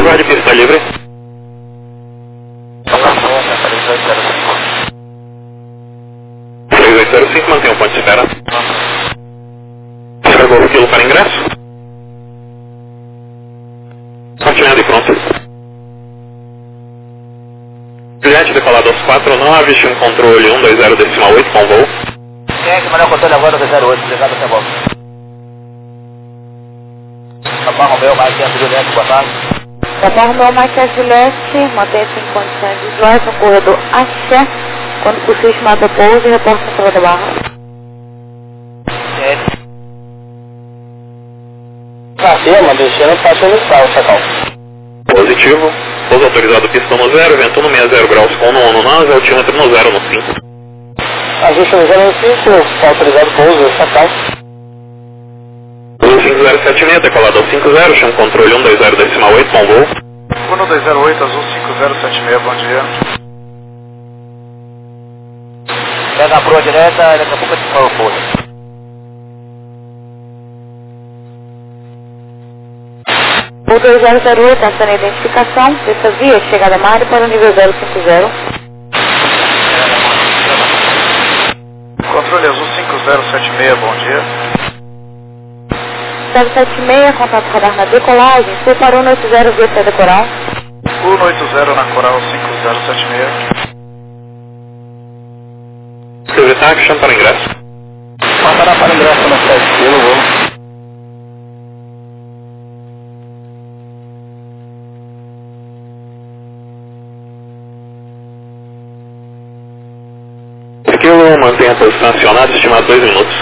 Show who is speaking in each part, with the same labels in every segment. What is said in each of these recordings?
Speaker 1: Aguarde pista livre. 3805, mantenha o ponto de espera. Carregou o quilo para ingresso. Partilhado e pronto. Bilhete decolado aos 49, chama controle 120.8 com voo.
Speaker 2: Quem é que mandou o controle agora do 08? Obrigado, até volta. Capão Romeu, mais 500 Juliette, boa tarde.
Speaker 3: Capão Romeu, mais 500 Juliette, mantém-se em condições visuais no corredor Axé, quando possível chamada pouso e reporta na prova da barra.
Speaker 2: Acima, deixando faixa inicial, Chacal.
Speaker 1: Positivo. Pouso autorizado pista no 0, vento no 60 graus com no 19, altímetro no 0 no 5.
Speaker 2: Ajuste no 0 no 5, está autorizado pouso, Chacal.
Speaker 1: 5076, decolado ao 50, chama controle 120.8 com voo.
Speaker 4: 1208, azul 5076, bom dia.
Speaker 2: Pega a proa direta, daqui a pouco a gente fala o pouso.
Speaker 3: O 2008, essa é a identificação dessa via, chegada Mário para o nível 050.
Speaker 4: Controle azul 5076, bom dia.
Speaker 3: 076, contato radar na decolagem, foi para 180 via saída coral.
Speaker 4: 180 na Coral 5076.
Speaker 1: Secretário, chama para ingresso.
Speaker 2: Passará para ingresso no 7 kg, voo.
Speaker 1: Esquilo, mantenha a posição acionada, estimado 2 minutos.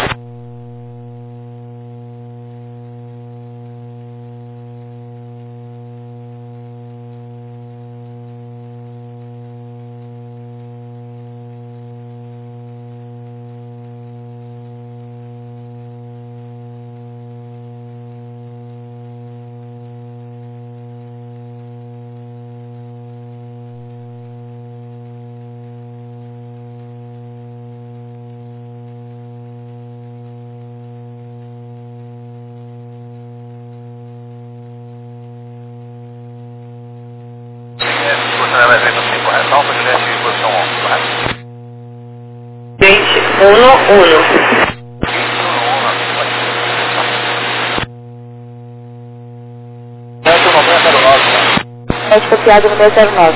Speaker 4: Correção, para Juliette, posição 11, correto?
Speaker 3: 21-1. É copiado no meu 09.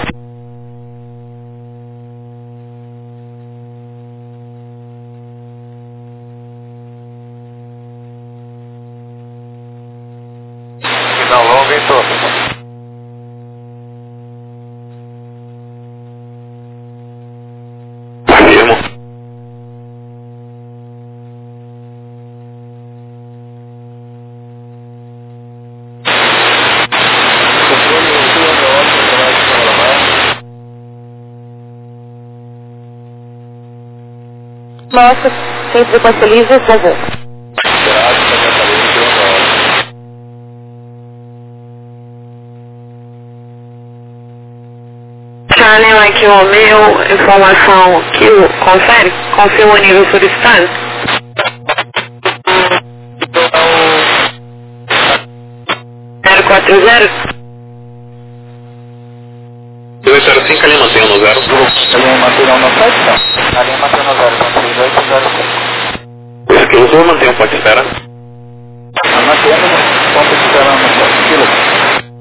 Speaker 4: Final longa em torno.
Speaker 1: Afirmo.
Speaker 3: Nossa, sem frequência livre, por favor.
Speaker 5: Charlie Mike Romeo, informação Kilo, confere, confirma o nível solicitado. Zero 40.
Speaker 1: 205, ali mantenha no 0.
Speaker 2: A linha material não sai, não? A linha material não 0, então 3805.
Speaker 1: Esquilo azul, mantenha o ponto de espera.
Speaker 2: A mantendo no ponto de espera no 7 kg.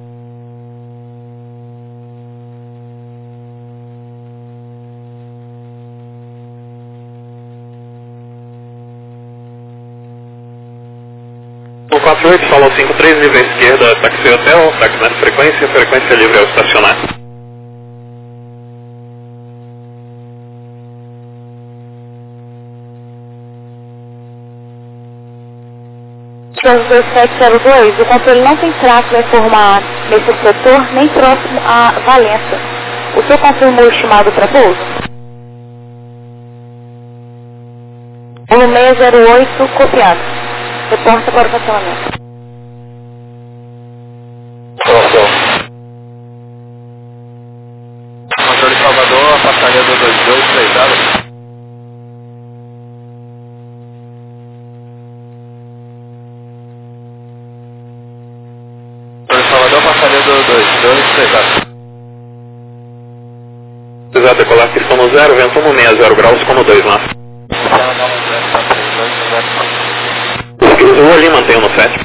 Speaker 1: O 48, fala ao 53, livre à esquerda, táxi hotel, táxi nessa frequência, frequência livre ao estacionar.
Speaker 3: Trans 2702, o controle não tem traço a informar nesse setor, nem próximo a Valença. O senhor confirmou o estimado para pouso? Volume 608, copiado. Reporta para o cancelamento.
Speaker 4: Controle Salvador, passageiro 2230. Controle Salvador, passageiro 2230.
Speaker 1: Autorizado decolar pistão no 0, vento 160 graus, como 2 lá. Cruzou ali, mantenha no 7.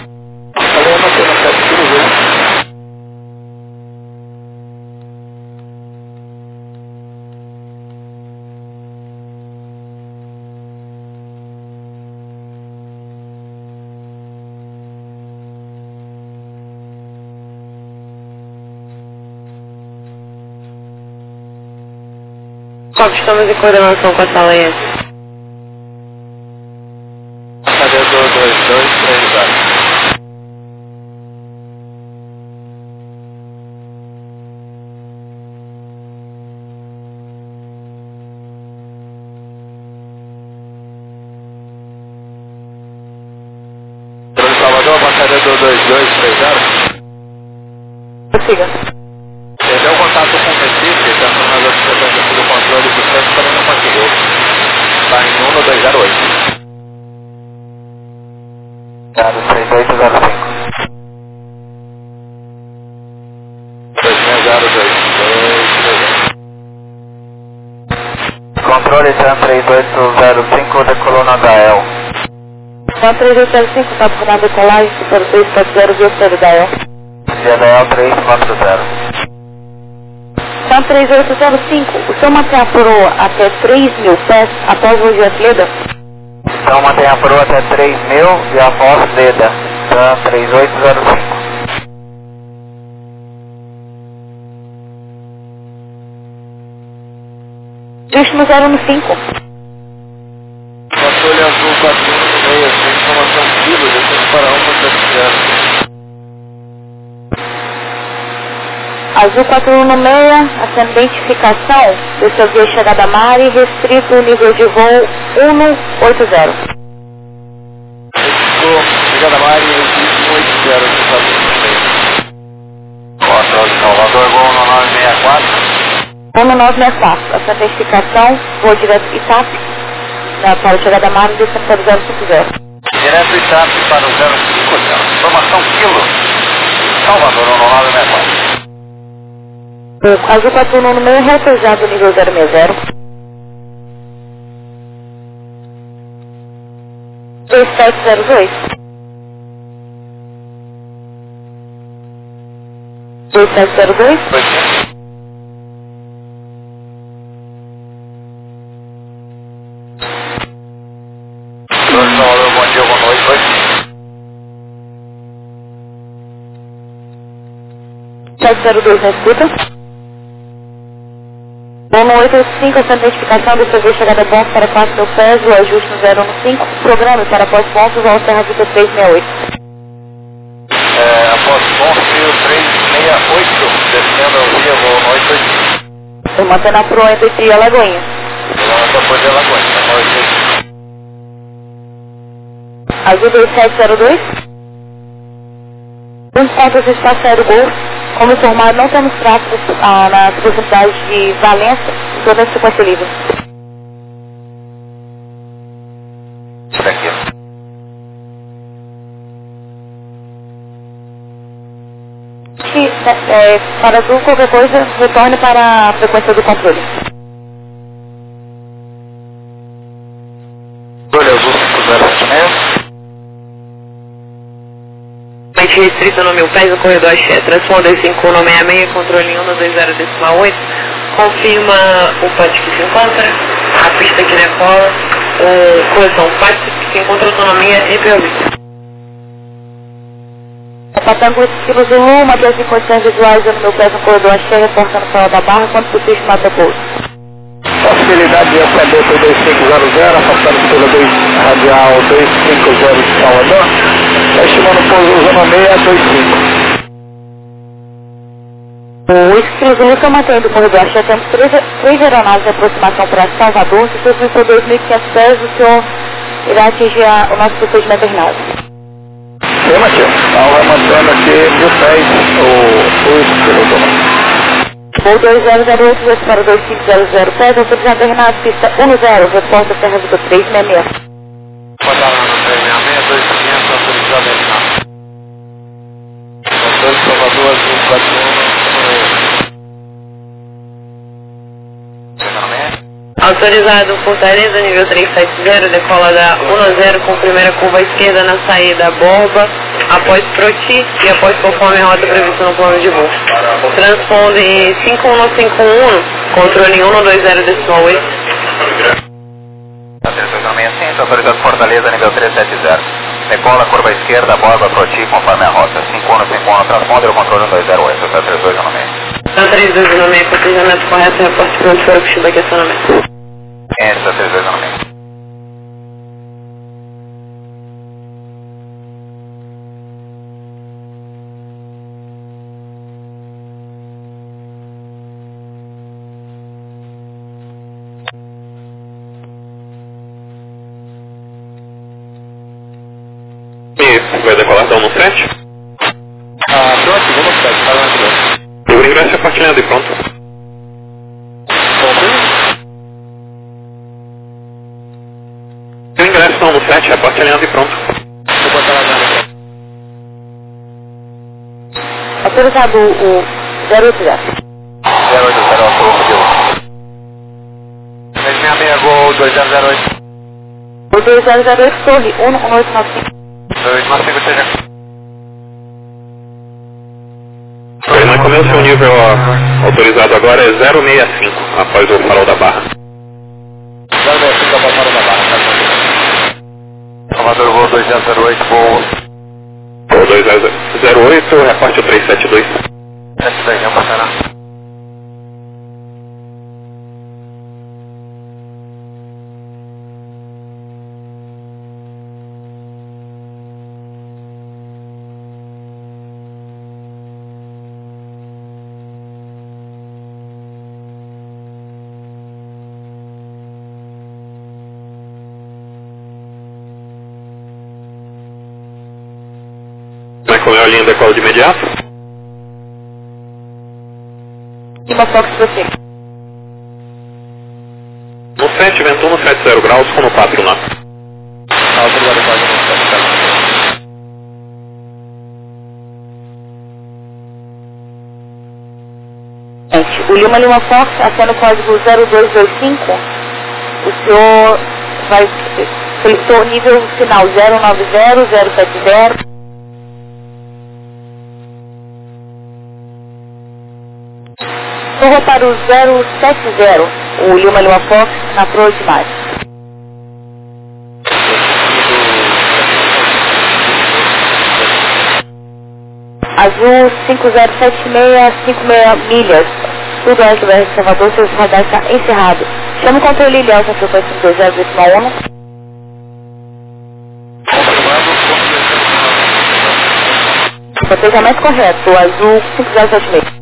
Speaker 5: Qual estamos em coordenação com a sala E?
Speaker 2: Cadê 22230? Salvador, passageiro 22230.
Speaker 3: Prossiga.
Speaker 2: Perdeu o contato com o Recife, está nas observações do controle do centro, também não conseguiu. Está em 1208. 03805. 2602. Controle TAM 3805 da coluna HL.
Speaker 3: TAM 3805, está por decolagem, super 240, viu da El.
Speaker 2: CDL 340.
Speaker 3: TAM 3805, o senhor mantém a proa até 3.000 pés após o dia Leda?
Speaker 2: Então mantém a proa até 3.000 e após Leda. TAM 3805.
Speaker 3: Justo no 0 no 5.
Speaker 2: Controle azul 416, informação quilo, descendo para 1.0.
Speaker 3: Azul 416, ascendentificação do seu via chegada a Mari, restrito nível de voo 180.
Speaker 2: Chegada a Mari, restrito 180, Controle Salvador, voo 1964.
Speaker 3: 1964, ascendentificação, voo direto Itap, para a chegada a Mari, descendo para o 050.
Speaker 2: Direto Itap para o 050, informação quilo, Salvador 1964.
Speaker 3: Azul 416, repousado nível 060. 2702. 2702.
Speaker 2: Salvador, bom dia, boa noite,
Speaker 3: 702 na escuta. 185, essa identificação do seu voo chegada a pontos para 4.000 pés, o ajuste no 015, programa para pós-pontos ao Serra Vita 368.
Speaker 2: Após ponto 368, descendo ao dia, voo no 885.
Speaker 3: Eu mantendo a proa entre Pia e Alagoinha.
Speaker 2: Depois de Alagoinha,
Speaker 3: Azul 2702. Um ponto de espaço aéreo Gol. Como informado, não temos tráfego nas proximidades de Valença, em toda a sequência livre.
Speaker 2: Isso aqui.
Speaker 3: Para Azul, qualquer coisa, retorne para a frequência do controle.
Speaker 2: Controle Azul 507.
Speaker 5: Restrito no 1000 pés, no corredor Axé. Transponder 5166, controle 120.8. Confirma o PAT que se encontra, a pista que decola, correção PAT que se encontra autonomia e POV.
Speaker 3: Patango Estilo Zulu, manter as condições visuais no 1000 pés no corredor Axé, reportando para da Barra, quando possível mata pouso.
Speaker 2: Facilidade de SAB por 2500, afastado pela 2 radial 250 de Salvador, estimando o pouso usando 625.
Speaker 3: O Estilo Zulu está mantendo o corredor Axé, temos 3 aeronaves de aproximação para Salvador, se o senhor for 2.500 pés, o senhor irá atingir o nosso procedimento internado.
Speaker 2: Sim, Matheus, então vai mantendo aqui 1000 pés o Estilo Zulu.
Speaker 3: Voo 2008, para 2500 pés, autorizado Renato, pista 10, reporta Serra Vita 366.
Speaker 2: Mandaram no 366, 2500, autorizado Renato. Controle Salvador, Azul 41,
Speaker 5: Autorizado Fortaleza, nível 370, decola da 10 com primeira curva esquerda na saída Borba, após Proti e após conforme a rota prevista no plano de voo. Transponde 51511, controle 120.8.
Speaker 4: Atenção 65, autorizado Fortaleza, nível 370. Decola, curva esquerda, Borba, Proti, conforme a rota. 5151, transponde o controle 1208, hotel 3216.
Speaker 5: 3216, cotejamento correto, reporte pronto para o Cuxiba, questionamento.
Speaker 4: Hotel 3216.
Speaker 1: Vai decolar da 17?
Speaker 2: Pronto, vamos ficar, tá lá no
Speaker 1: O ingresso é partilhado e pronto. O ingresso da 17 é partilhado e pronto.
Speaker 2: Vou botar lá na
Speaker 3: Autorizado o 080.
Speaker 4: 080, autorizado. 366, Gol 2008.
Speaker 3: O 2008 Torre 11895.
Speaker 4: 295, seja.
Speaker 1: Mas como é o seu nível autorizado agora é 065, após o farol da barra.
Speaker 2: 065 da Farol da Barra, tá?
Speaker 4: Salvador, Gol 2008, Gol.
Speaker 1: O 2008, repórter 372.
Speaker 4: 72, vamos passar lá.
Speaker 1: Como é a linha decola de imediato?
Speaker 3: E uma foto para você.
Speaker 1: No 7, vento no 70 graus, com no 4 lá.
Speaker 2: Autorizado quase no 7,
Speaker 3: Gente, o Lima Fox, acena o código 0225, o senhor vai, solicitou nível final 090, 070. Vou para o 070, o Lima Fox, na proa de março. Azul 5076, 56 milhas, tudo oeste do de Salvador, seu radar está encerrado. Chama o controle Ilhéus na frequência 20,1. Protejamento correto, azul 5076.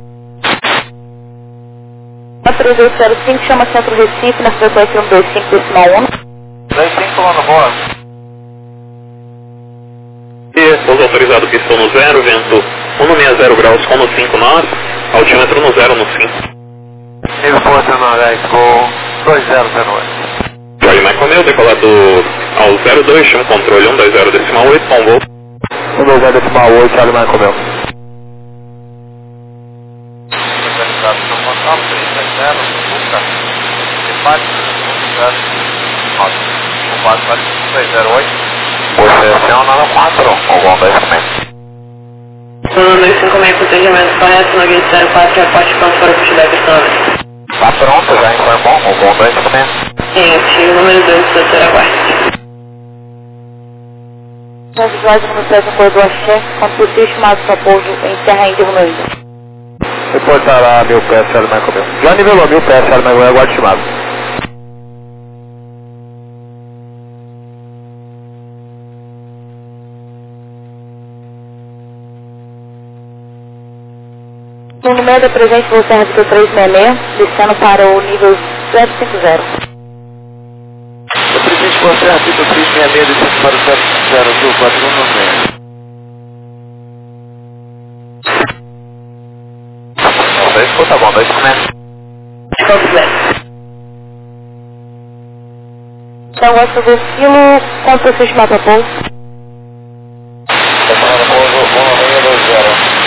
Speaker 3: 3805, chama Centro Recife na frequência 125,1.
Speaker 4: 25 lá no boa.
Speaker 1: E pouso autorizado pistão no 0, vento 160 graus com no 5 nós, altímetro no 0 no 5.
Speaker 4: Nível força noroeste, Gol 2008.
Speaker 1: Charlie Michael, decolado ao 02, chama controle 120.8, com voo.
Speaker 2: 120.8, Charlie Michael Mel.
Speaker 4: Organizado no controle 370, busca. Debate 109. O base vale 208. Posiciona no 4, o Gol 256.
Speaker 5: No 256, protejamento correto, no 2004, reporte pronto para o Cuxiba, questionamento.
Speaker 4: Tá pronto, já informou, o Gol 256.
Speaker 5: Gente, número 2, doutor aguarde.
Speaker 3: Na visuagem número 7 no corredor Axé, quando possível, estimado para pouso em terra índia ainda.
Speaker 2: Reportar lá 1000 pés, Charlie Michael Mel. Já nivelou 1000 pés, Charlie Michael Mel, aguarde estimado.
Speaker 3: No número da presente, você arrastou 366, descendo para o nível 050.
Speaker 2: O presidente você arrastou 366, descendo para o 750, sul 4196.
Speaker 4: Tá bom, 256.
Speaker 3: Então, gosto do estilo, quanto você estimar para pouso?
Speaker 4: Tá falando pouso 1620.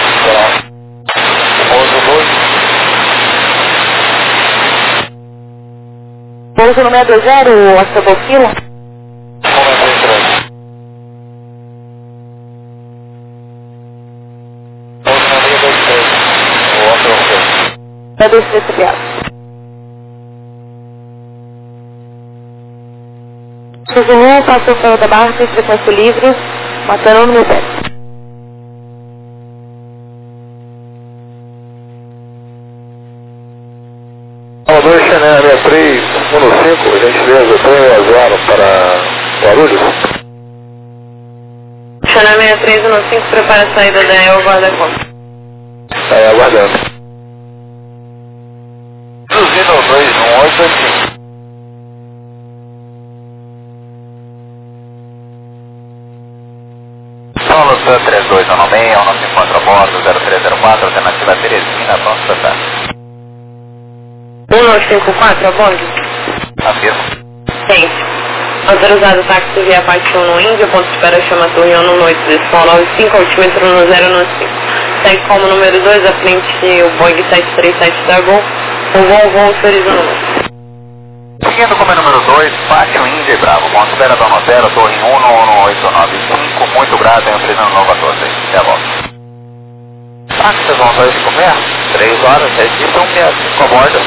Speaker 4: Pouso 2.
Speaker 3: Pouso no 620, o Astrodor Kilo. 623, copiado. Zulu, passou fora da barra, tem frequência livre, matando no meu pé.
Speaker 2: Salvador Chanel 6315, gentileza, 3-0 para Guarulhos.
Speaker 5: Chanel 6315, prepara a saída da EL, guarda a conta.
Speaker 2: Está aí aguardando. 21885.
Speaker 4: Solo 3296, não se encontra a bordo, 0304, alternativa Teresina, pronto para estar.
Speaker 5: 1954, a bordo?
Speaker 4: Afirmo.
Speaker 5: Sim. Autorizado táxi via parte 1 no Índia, ponto de espera chama Torre 1 no 8, decimal 95, altímetro no 095. Segue como número 2, à frente o Boeing 737 Dragon, o voo autorizando.
Speaker 4: Seguindo como número 2, Pátio Índia e Bravo, ponto de espera da Notero, Torre 1 no 895, muito grato, autorizando nova torre. Até a volta. Táxi, vão 256, 3 horas, 7 dias, 5 a bordo.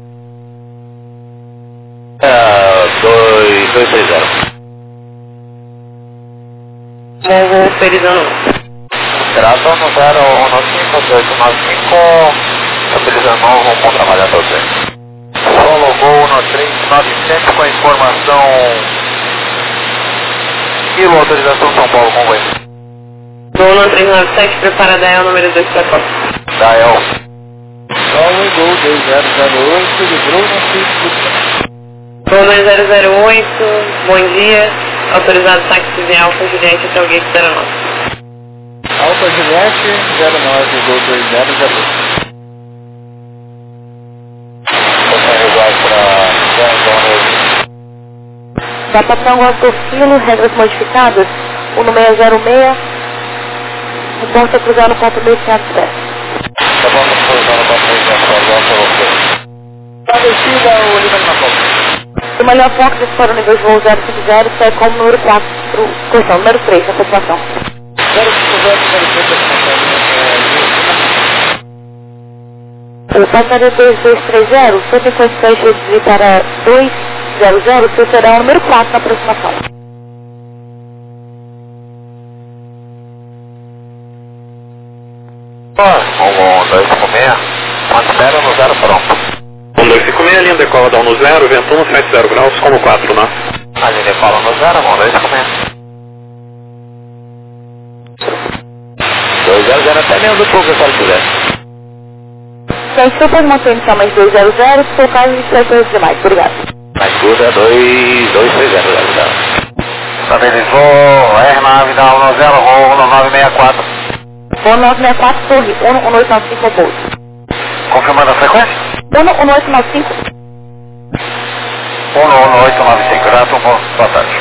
Speaker 4: 2260.
Speaker 5: Voo autorizando.
Speaker 4: Graças no 015-895, utilizando novo, bom trabalho a você. Solo Gol no 397 com a informação Kilo, autorização São Paulo, com você.
Speaker 5: Voo no 397, prepara da EL número 2 para costa.
Speaker 4: Da EL.
Speaker 2: Solo Gol 2008, de Bruno Cícero.
Speaker 5: Voo 2008, bom dia. Autorizado táxi via Alfa Juliette até o gate 09.
Speaker 2: Alfa Juliette 09, Gol 2008.
Speaker 3: Da Patrão Astrodor Kilo, regras modificadas. 1606, reporta cruzar no ponto 1500 pés.
Speaker 2: Tá bom, cruzar no ponto 1500 pés, para descida, o Lima na ponta.
Speaker 3: O melhor foco dispara o nível de voo 050, sai como número 4, questão número 3, a satisfação.
Speaker 2: 050,
Speaker 3: O passageiro 2230, sua frequência vai reduzir para 200, que será o número 4 na aproximação.
Speaker 4: Vamos 256, ponto espera no 0 pronto.
Speaker 1: 1256, linha decola down no 0, vento 170 graus, como 4, né?
Speaker 4: A linha fala no 0, vamos 256. 200 até menos do pouco, se ela quiser.
Speaker 3: Sem super manter inicialmente 200, por causa de certezas demais. Obrigado.
Speaker 4: Mais tudo é 2230, galera. Estabilizou, R9 down no 0, voo 1964.
Speaker 3: Voo 964, torre 11895 ao pouso.
Speaker 4: Confirmando a frequência?
Speaker 3: 11895.
Speaker 4: 11895, exato, boa tarde.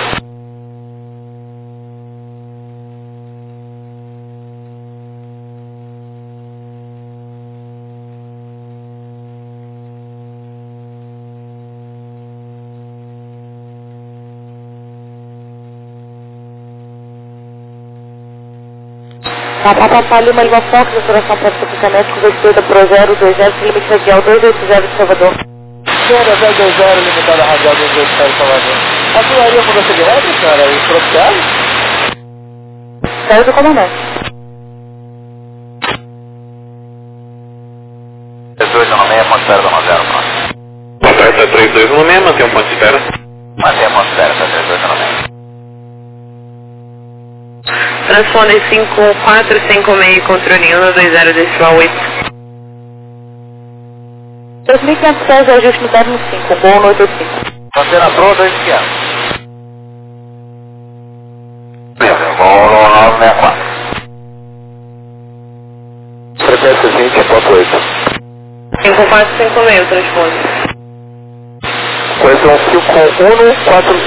Speaker 3: Papapá Lima Lima Fox, operação para estacionamento com esquerda pro 020, limite radial 280 de Salvador.
Speaker 2: 020, limitada radial 280 de Salvador. A tua mudança de rota, cara, e tropical?
Speaker 3: Saiu do comandante.
Speaker 4: 3296, ponto espera do 90, pronto.
Speaker 1: Oferta 3216, mantém um ponto de espera.
Speaker 4: Mantém ponto espera, 3296.
Speaker 5: Transponder 5456, controle 1 no 20 decimal 8.
Speaker 3: 2.500 pés, ajuste no 015, voo no 85.
Speaker 4: Antena pronta, 2,500. Beleza, voo no 964.
Speaker 2: Frequência 20.8.
Speaker 5: 5456, transponder.
Speaker 2: Questão 5146.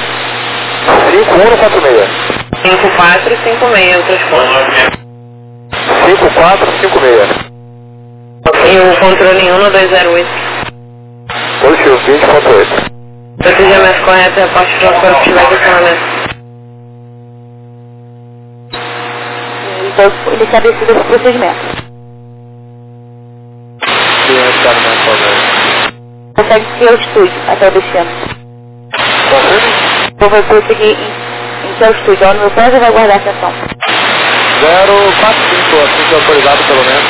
Speaker 5: 5456, o transponder.
Speaker 2: 5456.
Speaker 5: E o controle 1 no 208.
Speaker 2: Positivo 20.8.
Speaker 5: Procedimento correto, reporte para o feedback acionamento.
Speaker 3: Então, iniciar esse procedimento. Consegue seguir a altitude até o destino. Então vai prosseguir em altitude. Olha no meu pé e vai guardar a atenção.
Speaker 2: 045, assim que é autorizado pelo menos.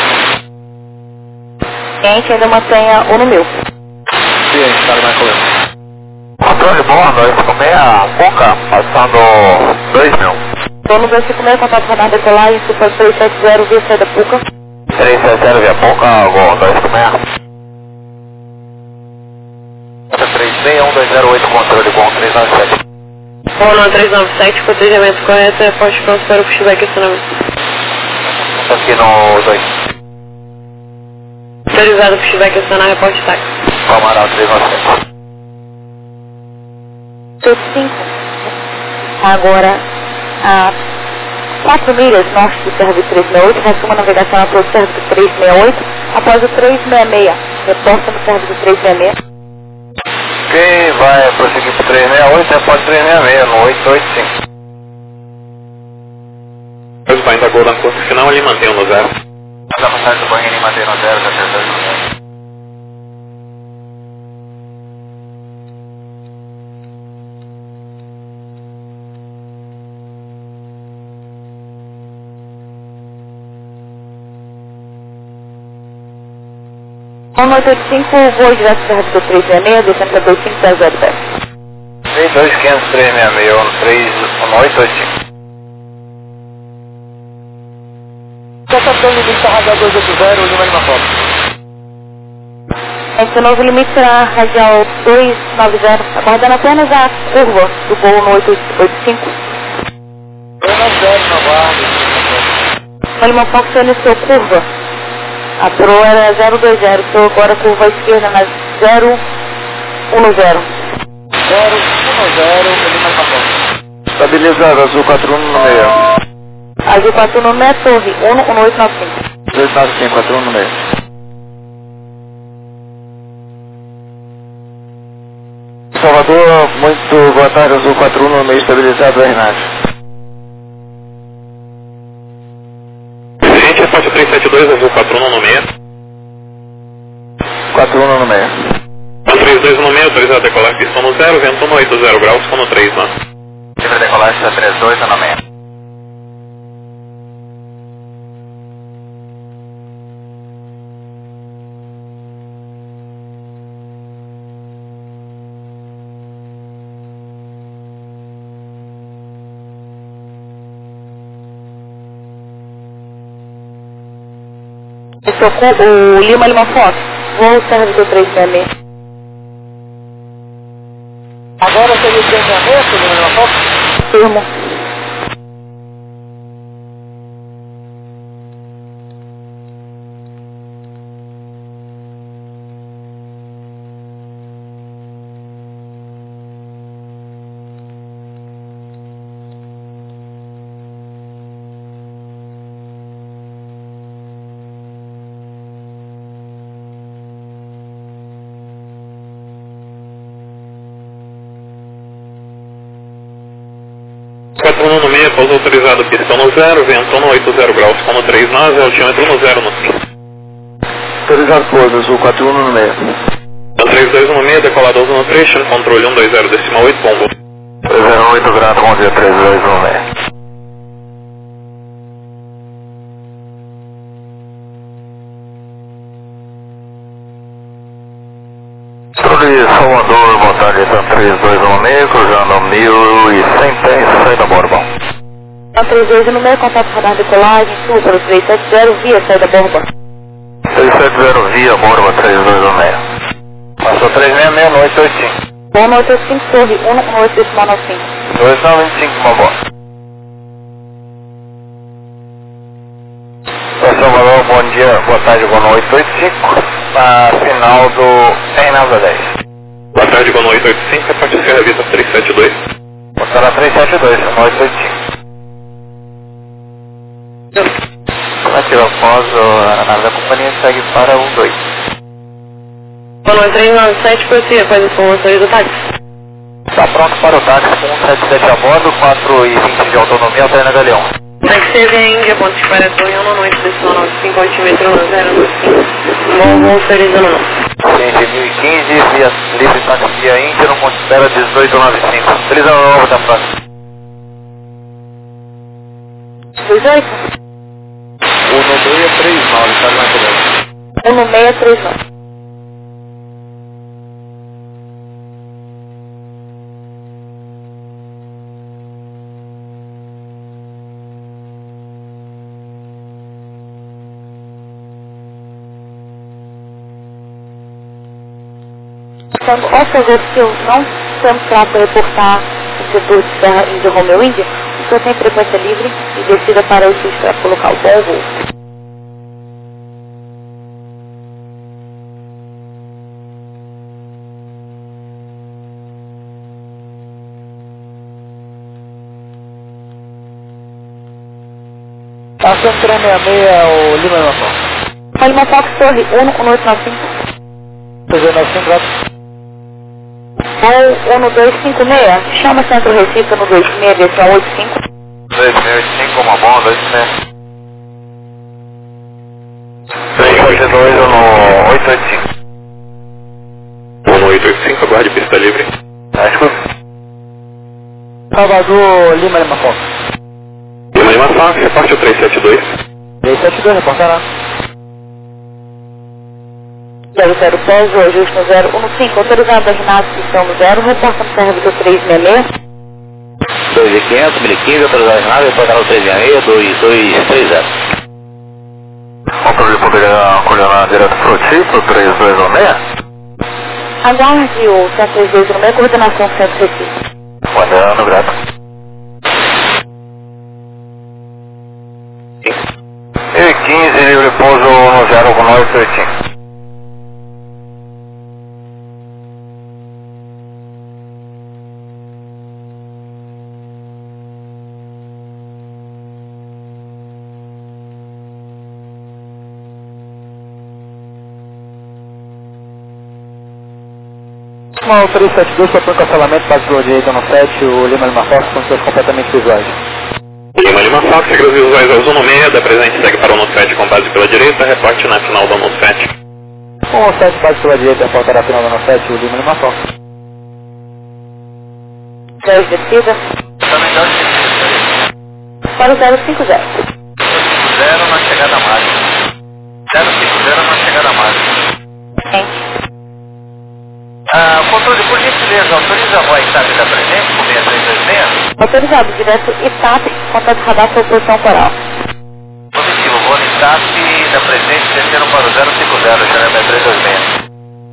Speaker 3: Cliente ainda mantenha o no meu.
Speaker 2: Ciente, cara, vai colher.
Speaker 4: Controle bom, 256, Puca, passando 2.000.
Speaker 3: Estou no 256, contato radar decolagem, Super 370, via saída Puca.
Speaker 4: 370 via Puca, Gol 256. 361-208, controle bom, 397.
Speaker 5: Bom, 397, procedimento correto, reporte pronto para o feedback acionamento.
Speaker 4: Aqui no 2.
Speaker 5: Autorizado o feedback acionar, reporte táxi.
Speaker 4: Palmaral 397.
Speaker 3: 5. Agora, a 4 milhas norte do Cerro 368, resumo a navegação para o Cerro 368, após o 366, reporta no Cerro 366.
Speaker 4: Quem vai prosseguir para 368, repórter 366, no 885.
Speaker 1: Depois vai indo agora no curso final, ele mantém no 0.
Speaker 4: A passagem do banheiro em mantém no 0, já tem 2
Speaker 3: 185, voo direto para o 366, descendo para 2500.
Speaker 4: 32500, 366, no 885.
Speaker 2: Essa torre de radial 280, Lima Lima Fox.
Speaker 3: Esse novo limite será radial 290, aguardando apenas a curva do voo no 885.
Speaker 2: 290 na guarda.
Speaker 3: O Lima Fox iniciou curva. A Pro era 020, estou agora curva à esquerda na 010.
Speaker 2: 010, Lima Lima Fox. Estabilizado, azul 4196.
Speaker 3: Azul 4196, torre 1895.
Speaker 2: 295, 4196. Salvador, muito boa tarde, azul 4196, estabilizado, Renato.
Speaker 1: Gente, repórter 372, azul 4196.
Speaker 2: 4196.
Speaker 1: 13216, autorizado a decolar pistão no 0, vento no 80 graus, com no 3, né?
Speaker 4: Livre decolagem está 3296.
Speaker 3: O Lima Lima Fox, voo Cerro 366.
Speaker 2: Agora seria o treinamento, Lima Lima Fox?
Speaker 3: Firmo.
Speaker 1: No 6, pouso autorizado pistão no 0, vento no 80 graus, com no 3 nós, altímetro no 0 no 5.
Speaker 2: Autorizado pouso, azul 4196.
Speaker 1: 3216, decolado 12 no 3, chama controle 120,8, pombo.
Speaker 4: 308 graus, bom dia, 3216. Salvador, boa tarde, então 321 cruzando 1100 pés, saída Borba.
Speaker 3: 326, contato radar decolagem, sul para o 370, via saída Borba.
Speaker 4: 370 via Borba 3216. Passou 366 no 885.
Speaker 3: Bom no 885, torre 11895.
Speaker 4: 2925, uma boa. Salvador, bom dia, boa tarde, boa noite, 885, na final do Reinaldo 10.
Speaker 1: Boa tarde, boa noite, 85, repórter Serra Vista 372.
Speaker 4: Boa tarde, 372, no 885. Ativa após a nave da companhia segue para o 2.
Speaker 5: Boa noite, 397, prossiga com as informações do táxi.
Speaker 4: Está pronto para o táxi com 177 a bordo, 4,20 de autonomia, Alterna Galeão.
Speaker 5: Táxi CV Índia, ponto de para Torre 198, 5 altímetro 015. Vou autorizando não.
Speaker 4: Ciência 1015, via livre táxi via Índia, no ponto de espera 1895. Feliz ano novo da França.
Speaker 3: 18?
Speaker 4: 1639, está mais ou menos.
Speaker 3: 1639. Então, ao fazer se eu não entrar para reportar o setor de Serra Índia Romeu Índia, o senhor tem frequência livre e decida para o X para colocar o bom voo.
Speaker 2: Passando 366, o Lima Lima Fox.
Speaker 3: Lima Fox, Torre 11895.
Speaker 2: 395,
Speaker 3: Ou 1256, chama Centro Recife no 26, direção 85.
Speaker 4: 2685, uma bom, 26. 382 no 885.
Speaker 1: 1885, aguarde pista livre.
Speaker 4: Desculpe.
Speaker 2: Salvador, Lima Lima Fox.
Speaker 1: Lima Lima Fox, reparte o 372.
Speaker 2: 372, reportará.
Speaker 3: 00 Pós, o ajuste no 015, autorizado a ginásio, pistão no 0, reporta no servidor 366.
Speaker 4: 2500, 1015, autorizado a ginásio, reportará o 366, 2230. Controle poderia coordenar direto para o tipo, 3216?
Speaker 3: Aguarde o 132 no meio, coordenação Centro Recife.
Speaker 4: Guardando, grato. 1015, livre pouso no 0 com 985.
Speaker 2: O 372 para o cancelamento, passe pela direita no 7, o Lima Lima Fox, com seus completamente visuais.
Speaker 1: Lima Lima Fox, siglas visuais ao Zona 6, da presente segue para o No 7 com base pela direita, reporte na final da No 7.
Speaker 2: Com o 7, passe pela direita, reportará a final da no 7, o Lima Lima Fox.
Speaker 3: 10 descida. Para o 050.
Speaker 4: 0 na chegada máxima. 050 na chegada máxima.
Speaker 3: Gente.
Speaker 4: Controle, por gentileza, autoriza a voz TAP da presente com 6326?
Speaker 3: Autorizado, direto ETAP, contato radar para oposição coral.
Speaker 4: Positivo, voo TAP da presente, descendo para o 050, Jeremia 326.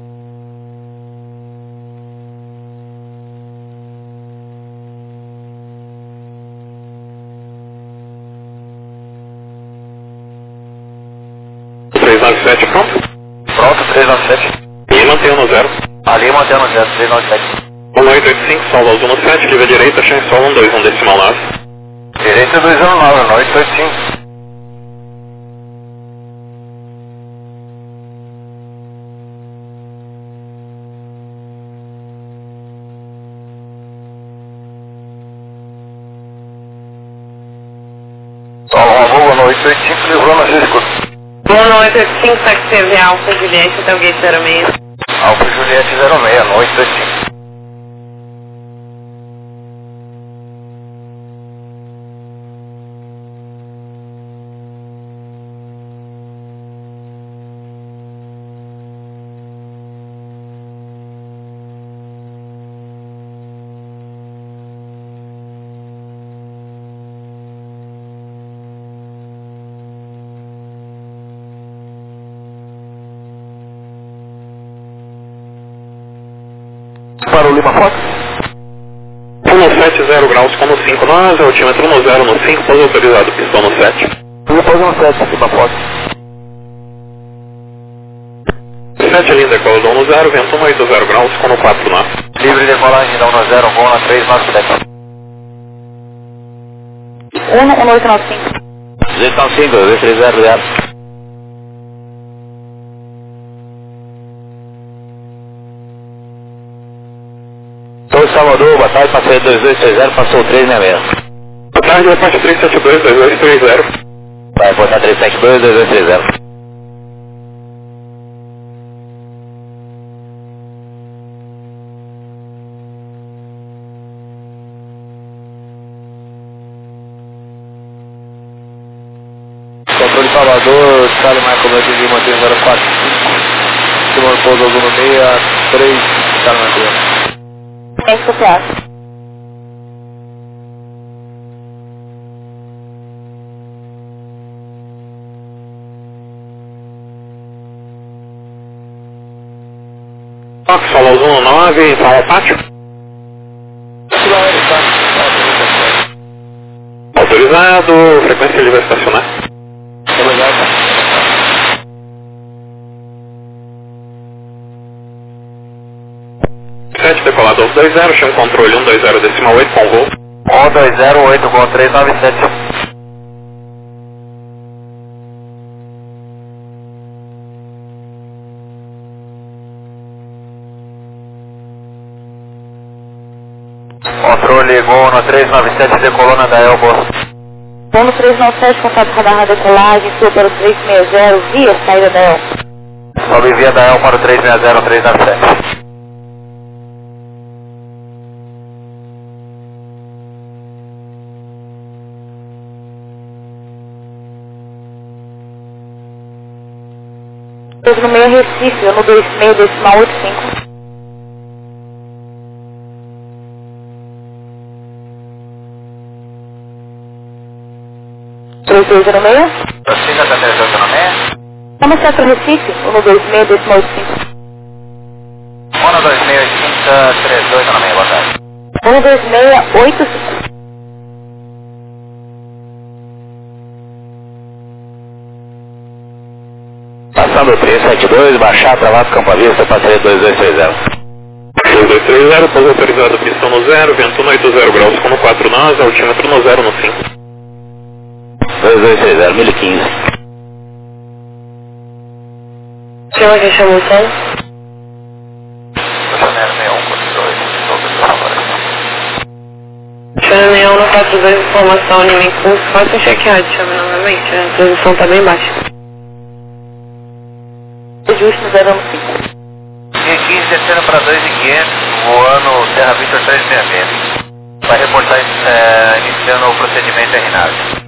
Speaker 1: Pronto?
Speaker 4: Pronto, 397.
Speaker 1: E mantém no 0.
Speaker 4: Ali mantendo 0, 397.
Speaker 1: 1885, salva ao Zona 7, livre direita, chance solo 121 decimal lado.
Speaker 4: Direita 219, 885. Salva no 885, livrou na Cisco.
Speaker 5: Boa noite, 85, táxi CV Alfa Juliette, até o gate 06.
Speaker 4: Alfa Juliette 06, no 885.
Speaker 2: Para o Lima Fox.
Speaker 1: 170 graus com no 5 nós, altímetro no 0 no 5, pouso autorizado, pistão no 7.
Speaker 2: Depois no 7, Lima Fox.
Speaker 1: 7 linda, colosão no 0, vento 180 graus com no 4 nós.
Speaker 4: Livre de decolagem, não no 0, voo na 3, norte 10.
Speaker 3: 1895.
Speaker 4: 295, 230.
Speaker 2: Salvador, boa tarde, passei 2230, passou 366.
Speaker 1: Boa tarde, parte 372-2230.
Speaker 2: Vai botar 372-2230. Controle Salvador, Charlie Michael Brando de Manteiro 045. Simão Pouso Azul 63, Charlie Manteiro.
Speaker 3: É sucesso.
Speaker 1: Fox, Solo 19, São Pátio. Autorizado, frequência ele vai estacionar.
Speaker 2: Obrigado.
Speaker 1: Decolado 120, chama controle 120,8 com voo.
Speaker 2: 1208 com 397. Controle Gol no 397, decolona da Elbo.
Speaker 3: Gol no 397, contato radar na decolagem, sua para o 360, via saída da Elbo.
Speaker 2: Sobe via da Elbo para o 360, 397.
Speaker 3: No meio Recife, no 26,85. No meio?
Speaker 2: Prossiga da 38 no meio?
Speaker 3: Vamos certo Recife, no 26,85.
Speaker 2: 1268538 no meio, boa tarde.
Speaker 3: 12685.
Speaker 2: Passando o 372, baixar para lá do Campo à Vista, passei 2230.
Speaker 1: 2230, pouso autorizado, pistão no 0, vento no 80 graus, como 4 nós, altímetro no 0 no 5.
Speaker 2: 2230, 1015.
Speaker 5: Chama quem chamou o som?
Speaker 2: Chanel 6142, sobre a colaboração.
Speaker 5: Chama 6142, informação anime em curso, faça um check-out, chama novamente, a transmissão está bem baixa.
Speaker 3: Justo no 0 no 5.
Speaker 2: Dia 15, descendo para 2.500, voando Terra Victor 366. Vai reportar iniciando o procedimento RNAV.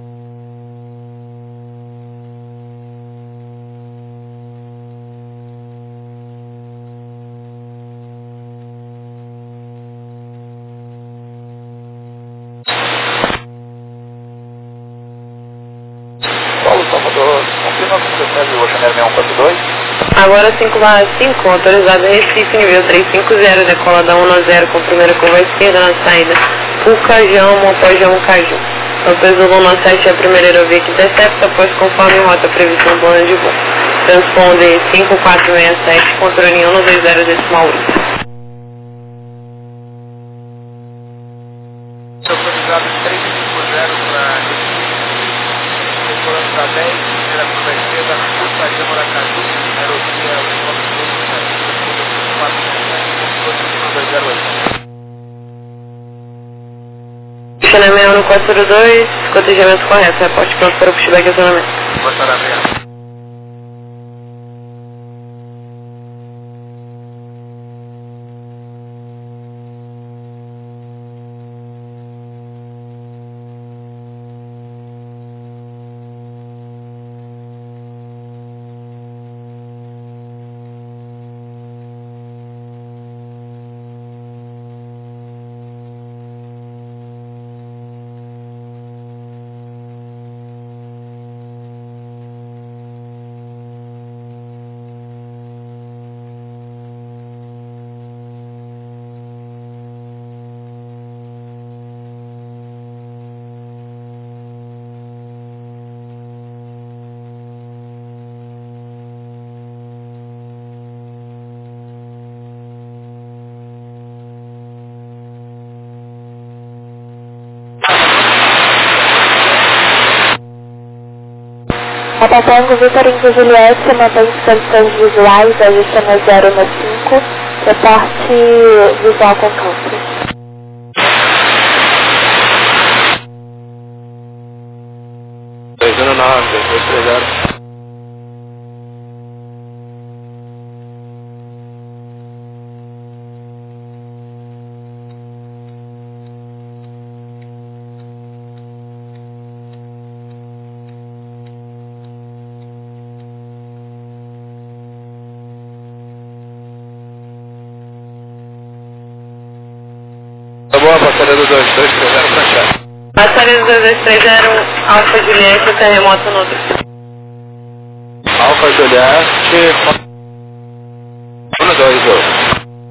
Speaker 2: Paulo Salvador, confirma que você recebe o Chanel 6142.
Speaker 5: Agora 5/5, autorizado Recife, nível 350, decola da 1-0 com primeira curva à esquerda na saída. Por Cajão, Mopojão, Caju. Peso Luna 7 é a primeira aerovia que intercepta, pois conforme rota prevista no plano de voo. Transponder 5467, controle 120,8.
Speaker 2: Autorizado 350 para decolando para 10, primeira curva à esquerda, curta de Moracaju, aerovia 408.
Speaker 5: Chanel 6142, cotejamento correto, reporte pronto para o pushback e acionamento.
Speaker 2: Boa tarde.
Speaker 3: Atatango Vitor India Juliette, mantém condições visuais, ajusta no 0 no 5, Reporte visual com câncer.
Speaker 2: Tá bom, passaria do 2230 Franchado.
Speaker 5: Passaria do 2230, Alfa Juliette, terremoto no
Speaker 2: Alfa Juliette, 128.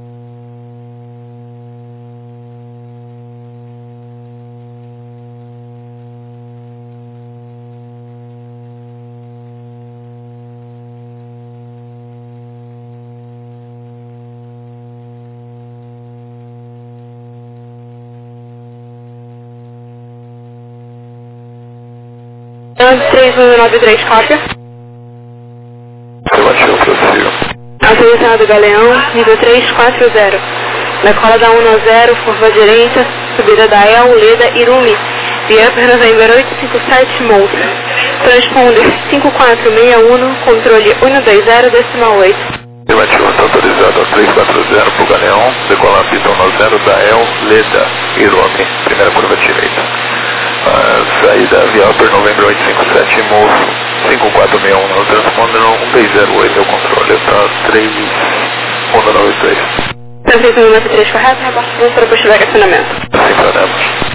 Speaker 5: Então, 3193, cópia.
Speaker 2: Afirmativo, possível.
Speaker 5: Autorizado do Galeão, nível 340. Decola da 10, curva direita, subida da El, Leda, Irumi. Via Upper November 857, Monza. Transponder 5461, controle 120, decimal 8.
Speaker 2: Afirmativo, está autorizado a 340 para o Galeão, decolar pista 10 da El, Leda, Irumi, primeira curva direita. Saída via Upper November 857, Moço, 5461, no transponder 108 é o controle, está 3193.
Speaker 5: 3193, correto? Reporte para posto de acionamento.
Speaker 2: Assim faremos.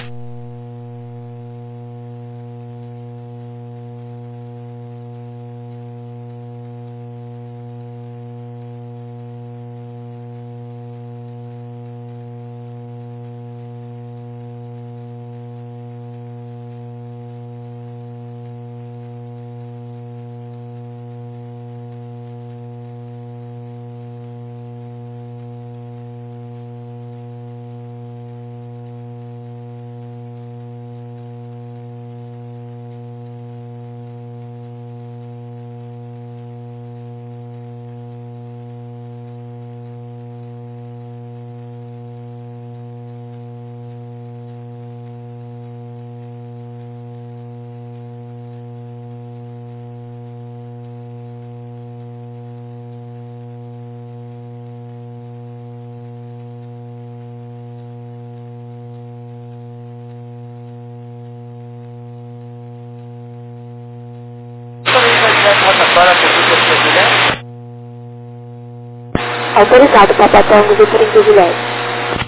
Speaker 3: Autorizado, Papatango de 30 Juliette.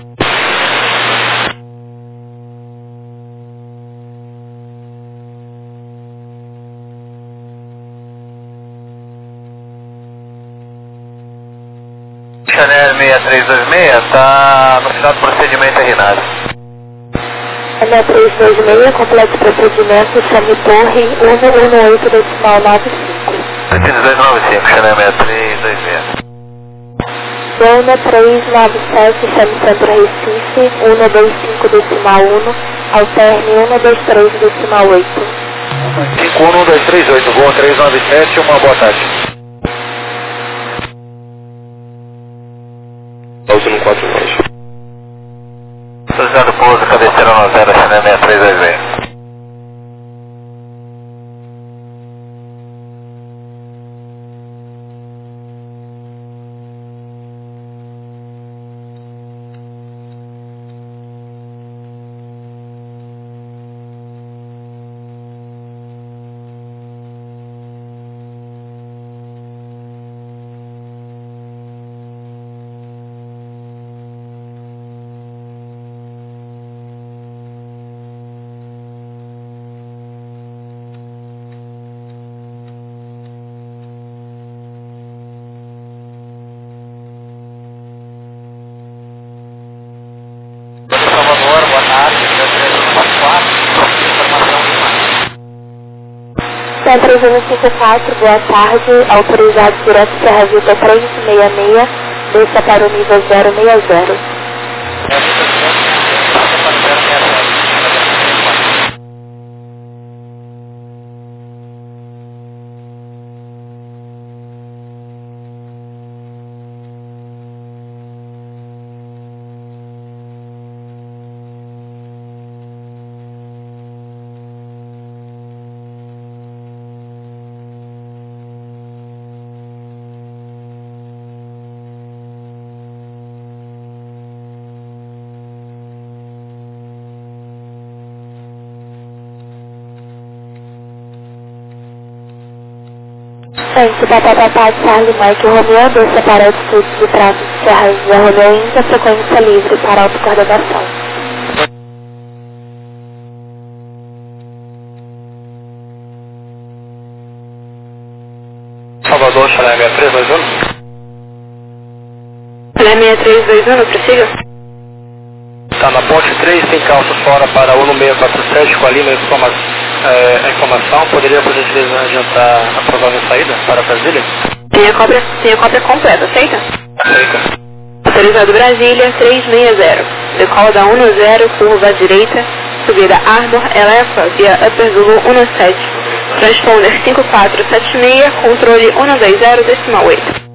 Speaker 4: Chanel 6326 está no final do procedimento RNAS.
Speaker 3: Chanel 326, complexo procedimento, chame torre 118 decimal 95.
Speaker 4: 2295, Chanel 6326.
Speaker 3: Dona 397, chame Centro Recife, 125 decimal 1, alterne 123 decimal 8.
Speaker 2: 51238, voo 397, uma boa tarde. Pausa no 49.
Speaker 4: Autorizado pouso, cabeceira 90, Chanel 6326.
Speaker 3: Centro 354, boa tarde, autorizado direto Serra Vita 366, desça para o nível 060. frente, papapá, Charlie Mike Romeo, desça para altitude de traço de Serra José Romeo Índia, frequência livre para autocoordenação.
Speaker 2: Salvador, Chalé 6321.
Speaker 5: Chalé 6321, prossiga.
Speaker 2: Está na ponte 3, tem calças fora para 1647 com a Lima a informação. Poderia, por gentileza, adiantar a provável saída para Brasília?
Speaker 5: Tem a cópia completa, aceita?
Speaker 2: Aceita.
Speaker 5: Autorizado Brasília 360. Decola da 10, curva à direita, subida Arbor, Elefa, via Upper Zulu 17. Transponder 5476, controle 120,8.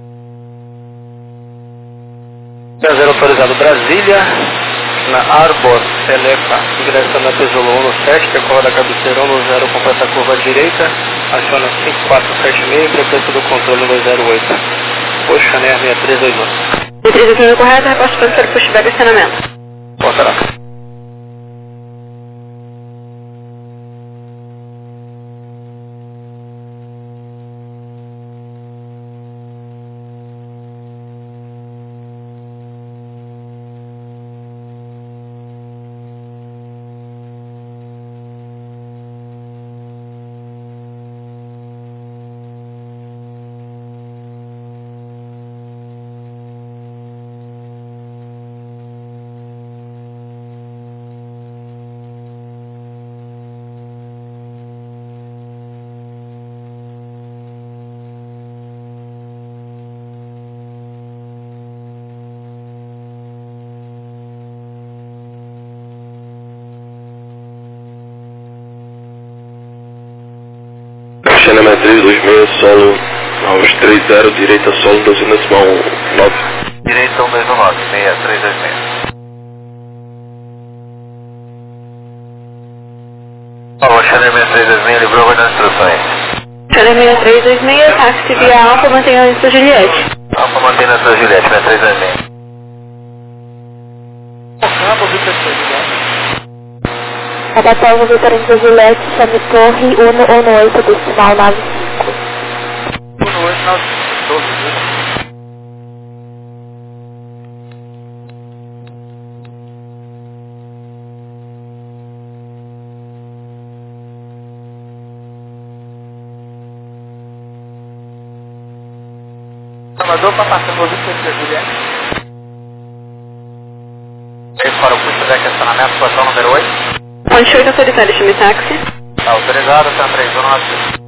Speaker 2: 0 autorizado Brasília, na Arbor, Elefa, ingressando na Zulu 17, decola da cabeceira 10, completa a curva à direita, aciona 5476, frequência do controle 208. Oceanair 6321.
Speaker 5: 6321 correta, reposta para o pushback acionamento.
Speaker 2: Portará.
Speaker 6: China 326, solo, aos 30, direita solo, 12 decimal 9.
Speaker 4: Direita 129, 6326. Por favor, China 6326, livrou, vai dar instruções.
Speaker 5: China 6326, táxi via Alfa, mantenha a lista Juliette.
Speaker 4: Alfa, mantenha a lista Juliette, 6326.
Speaker 3: Abatal Vitor entre Juliette, chame Torre 118, decimal 95.
Speaker 2: 118, Salvador para passar no ouvido entre Juliette. Para o pushback acionamento, situação número 8.
Speaker 5: Ponte 8 autorizado, chame táxi.
Speaker 2: Autorizado, San 319.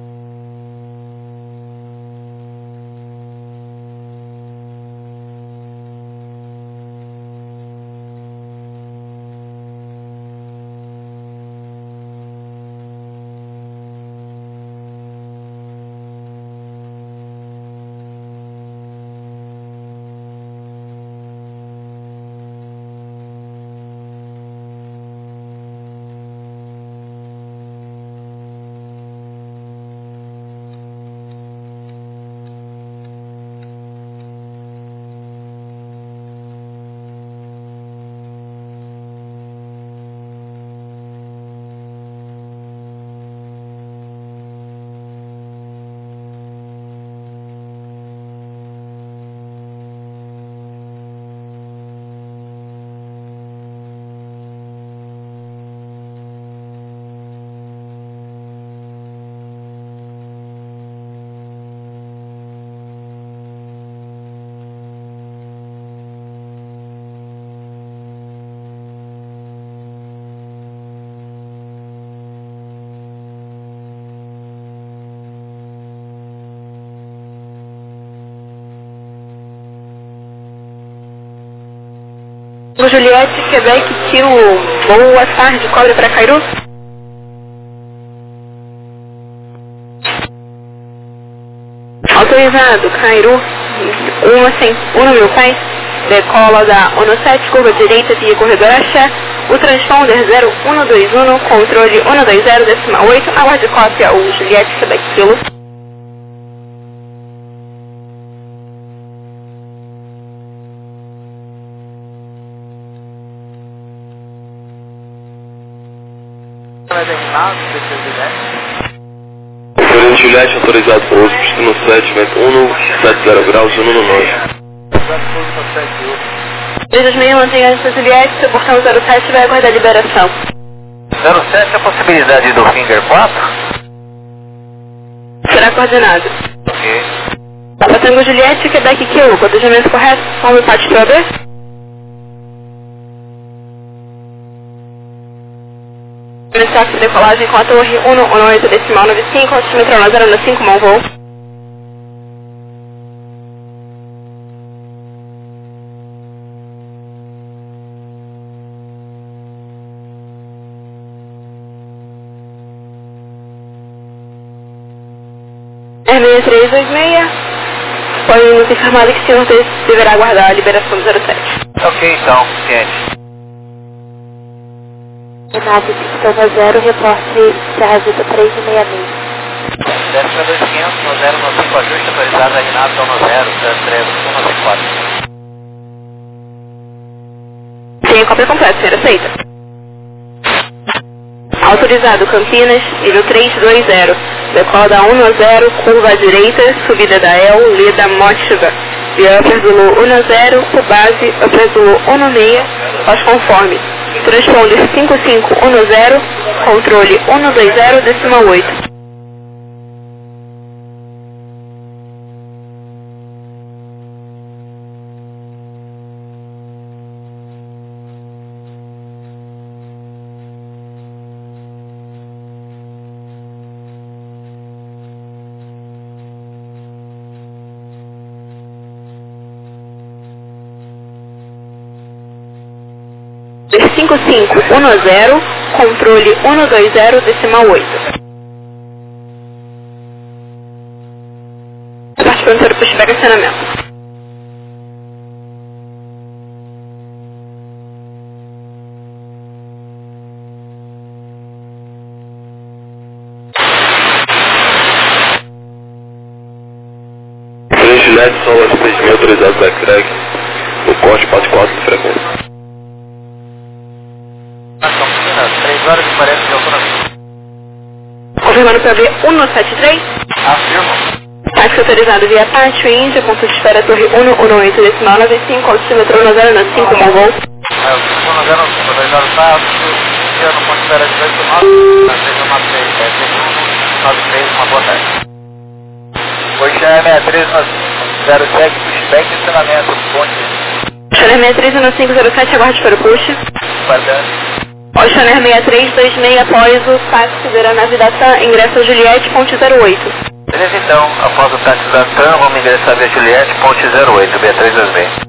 Speaker 5: Juliette, Quebec, Kilo, boa tarde, cobre para Cairu. Autorizado, Cairu, 1 pés, decola da 17, curva direita via corredor Axé, o transponder 0121, controle 120,8, aguarde cópia, o Juliette, Quebec, Kilo.
Speaker 6: 3 Juliette, autorizado pouso, destino 7, vento 170 graus, 119.
Speaker 5: 326, mantenha a Juliette, seu portão 07 vai aguardar a liberação.
Speaker 4: 07, a possibilidade do Finger 4?
Speaker 5: Será coordenado.
Speaker 4: Ok.
Speaker 5: Papa Tango Juliette, Quebec Q, planejamento correto, forma parte para B. Começar a decolagem com a torre 118 decimal 95, altimetro na 095, mão voo. R6326, foi nos informado que o senhor deverá aguardar a liberação do 07.
Speaker 4: Ok, então, ciente.
Speaker 3: Renato, Pistona 0, reporte Serra Vita 366.
Speaker 4: Décima 2500, no 095, ajuste autorizado a Renato, no 0, 194.
Speaker 5: Tem a cópia completa, senhor, aceita? Autorizado Campinas, nível 320, decola da 1 a 0, curva à direita, subida da El, Leda Motiva, via Upper Zulu 1 a 0, por base, Upper Zulu 16, aos conformes. Transponder 5510, controle 120, decimal 8. Chanel 5510, controle 120, decimal 8. Parte planteira para estiver acionamento.
Speaker 6: Juliette, são as 6.000 autorizados da CREG, no corte 44 de frequência.
Speaker 4: Campinas, 3 horas e 40 de autonomia.
Speaker 5: Confirmando para ver 173.
Speaker 4: Afirmo.
Speaker 5: Táxi autorizado via Pátio Índia, ponto de espera torre 118, decimal 95, altímetro 1095, bom voo.
Speaker 4: Eu estou no 05, autorizado está, dia no ponto de espera 189, na 393, uma boa tarde. Hoje é 63, 07, pushback e estacionamento, ponte.
Speaker 5: Chanel 631507, aguarde para o push.
Speaker 4: Guardando.
Speaker 5: Chanel 6326, após o táxi verá navigação, ingresso Juliette, ponte 08.
Speaker 4: Beleza, então, após o táxi da TAM, vamos ingressar via Juliette, ponte 08, B326.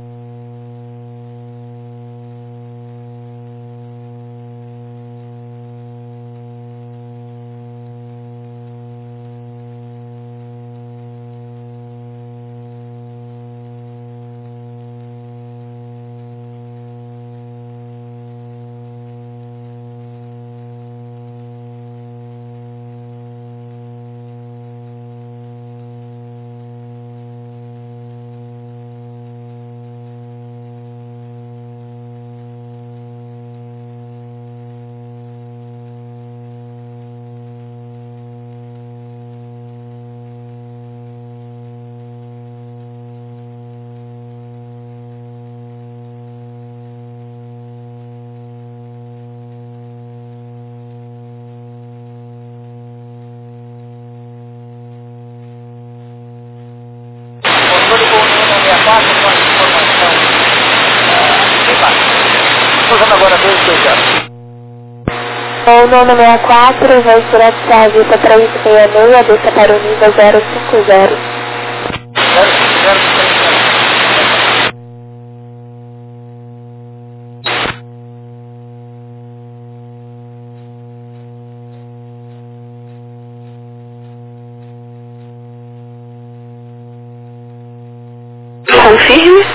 Speaker 4: Usando agora 2 anos.
Speaker 3: O nome 64, vai direto para a Vista 366, desça para o nível 050.
Speaker 5: Confirme.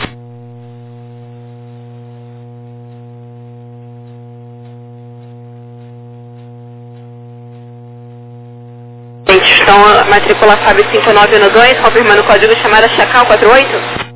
Speaker 5: Estão a matrícula Fábio 5912, confirmando o código de chamada Chacal 48.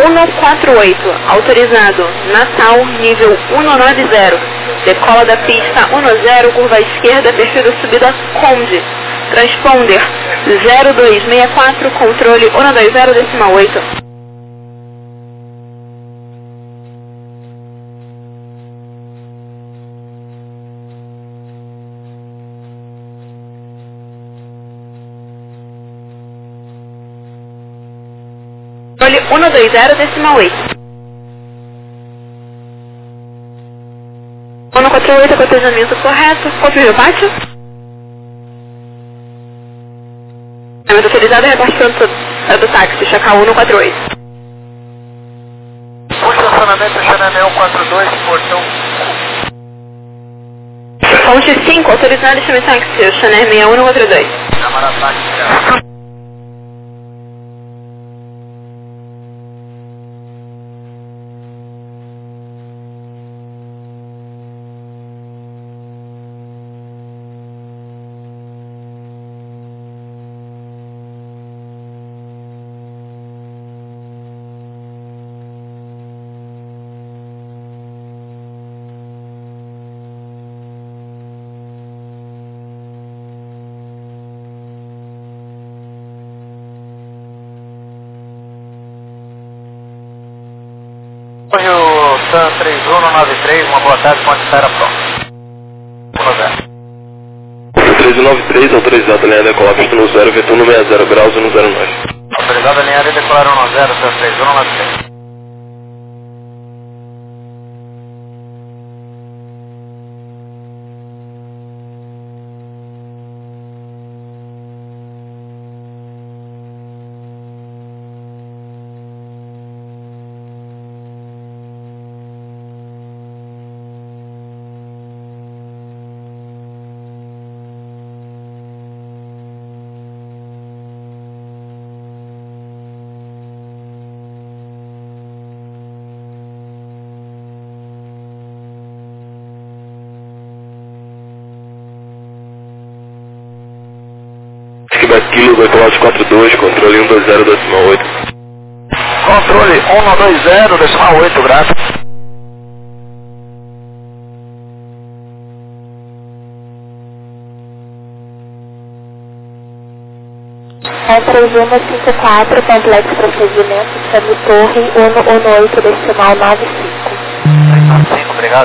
Speaker 5: 148, autorizado, Natal, nível 190, decola da pista 10, curva à esquerda, perfil da subida Conde, transponder 0264, controle 120,8. Controle 120,8. 148, acompanhamento correto. Confirme o pátio. Mas autorizado é repartimento do táxi, chacal 148.
Speaker 4: O estacionamento Xanamé 142, portão.
Speaker 5: Ponte 5, autorizado chame táxi, Xané 6142.
Speaker 4: Câmara táxi. O TAM 3193, uma boa tarde, pode estar pronto.
Speaker 6: 3193, autorizado a linha decolar pista no 0, vetor no 60 graus e no 09.
Speaker 4: Autorizado a linha de decolar 10, TAM 3193.
Speaker 6: Quebec Kilo, decolar 42, controle 120,8.
Speaker 4: Controle 120,8, graças.
Speaker 3: É 3154, complexo procedimento, chame torre 118, decimal 95.
Speaker 4: 5, obrigado.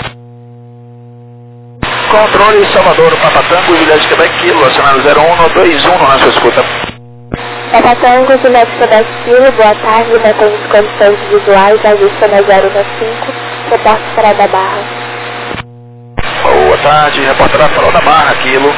Speaker 4: Controle Salvador, Papatango, Juliette Quebec Kilo, acionado 0121 na sua escuta.
Speaker 3: Papatango, Juliette Quebec Kilo, boa tarde, mantém as condições visuais, ajusta na 015, reporte Farol da Barra.
Speaker 4: Boa tarde, repórter Farol da Barra, Kilo.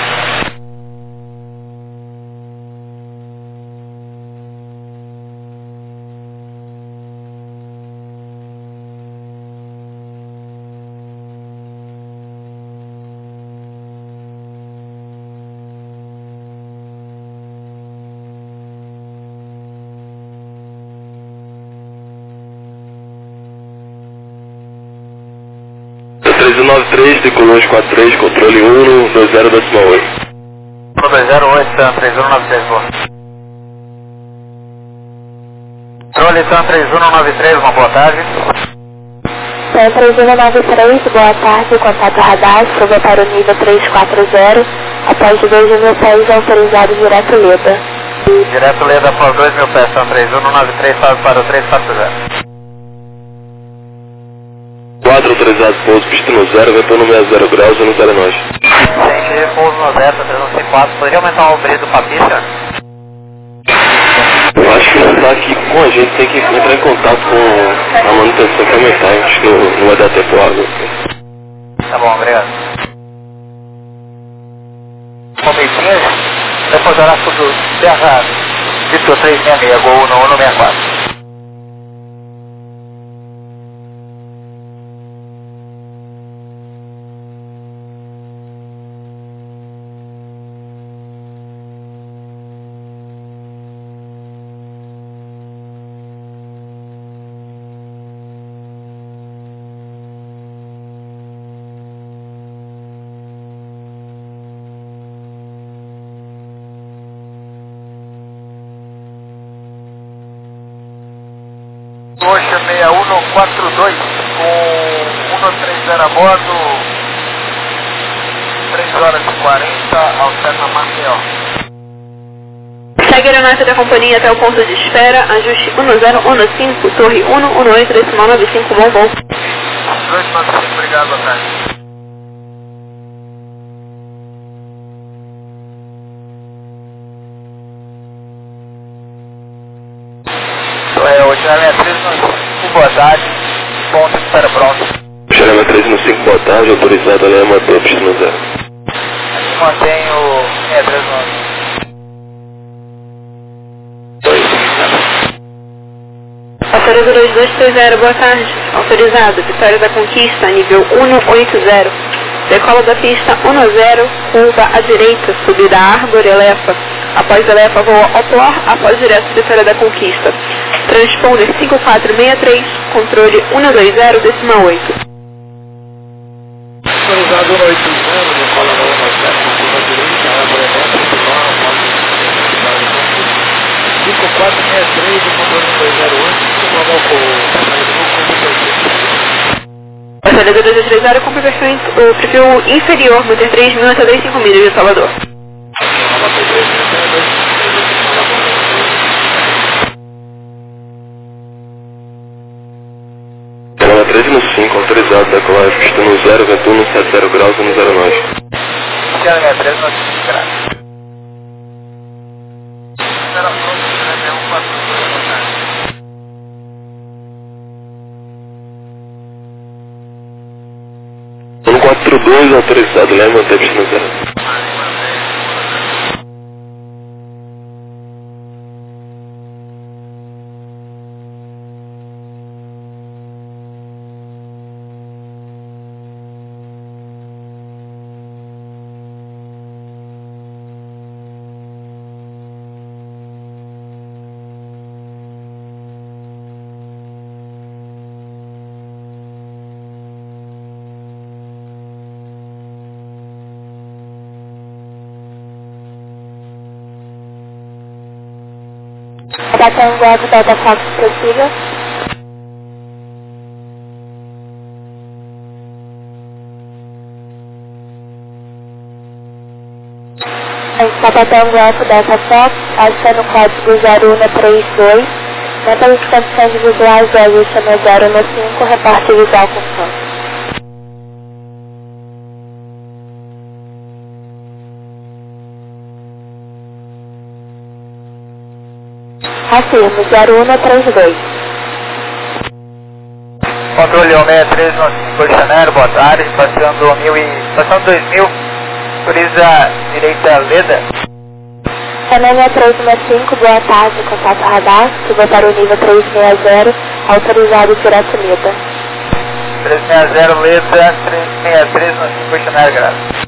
Speaker 6: TAM 3193, decolou 43, controle 120,8.
Speaker 4: 208, TAM 3193, boa. Controle TAM 3193, uma boa tarde.
Speaker 3: TAM 3193, boa tarde, contato radar, chuva para o nível 340, após 2.000 pés, autorizado direto Leda.
Speaker 4: Direto Leda após 2.000 pés, TAM 3193, salve para o 340.
Speaker 6: 4 autorizado, pouso pista no 0, vetor no 60 graus e no 09.
Speaker 4: Gente, pouso no Zeta 304, poderia aumentar o brilho para a pista?
Speaker 6: Eu acho que não está aqui com a gente, tem que entrar em contato com a manutenção para aumentar, acho que não vai dar tempo água.
Speaker 4: Tá bom, obrigado. Momentinho, depois dará tudo errado. Vitor 366, gol no 164.
Speaker 2: 6142 com 130 a bordo, 3 horas e 40, alterna Maceió.
Speaker 5: Segue a aeronave da companhia até o ponto de espera, ajuste 1015, torre 118, decimal 95, bom voo.
Speaker 2: 295, obrigado, boa tarde. Oceanária 3 no 5, boa tarde, ponto de espera pronto.
Speaker 6: Oceanária 3 no 5, boa tarde, autorizado a Lema, pista no 0.
Speaker 2: Aqui mantém o 639.
Speaker 5: Passageiro 2230, boa tarde. Autorizado, Vitória da Conquista, nível 180. Decola da pista 10, curva à direita, subida Árvore, Elefa. Após Elefa, voa Oplor, após direto Vitória da Conquista. Transponder 5463, controle 120, decimal 8.
Speaker 2: Autorizado 180, decola da 17, curva à direita, Árvore, Elefa, subida após Vitória da Conquista. 5463, o controle 208,
Speaker 5: Passageiro 2230, cumpre o perfil inferior, manter 3.000 até 25 milhas de Salvador.
Speaker 6: Oceanária 13 no 5, autorizado, decolar pista no 0, vento 170 graus, 109.
Speaker 2: Oceanária 13 no 5 graus.
Speaker 6: No 42, autorizado, Lema, manter pista no 0.
Speaker 3: Tatanguá, Delta Fox, prossiga. Tatanguá, Delta Fox, acha no código 0132, mantém as condições visuais do ajuste no 015, reparte visual com som. Afirmo, 0132.
Speaker 2: Controle 163 no 5, Oceanária, boa tarde, estação 2000, autoriza direita Leda.
Speaker 3: Oceanária 365, boa tarde, contato radar, suba para o nível 360, autorizado direto Leda.
Speaker 2: 360 Leda, 363 no 5, Oceanária, graças.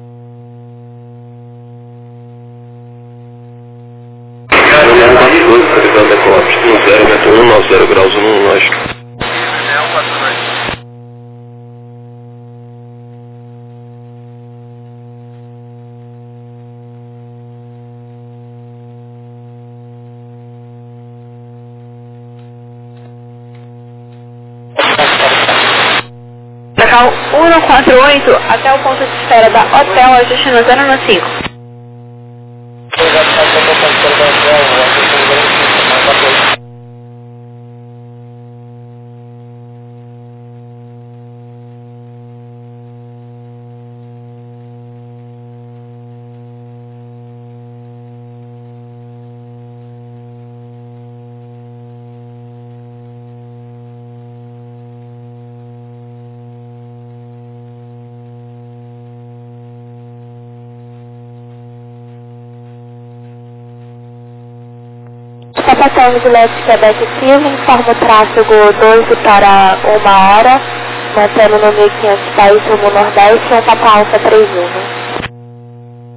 Speaker 6: Autorizado, decolar pista no 0, vento 190 graus, 119.
Speaker 5: Local 148 até o ponto de espera da Hotel, ajuste no 015.
Speaker 3: Capitão Vigilante Quebec Silva, informa o tráfego 12 para 1 hora, mantendo no 1500 país rumo Nordeste, Papa Alfa 31.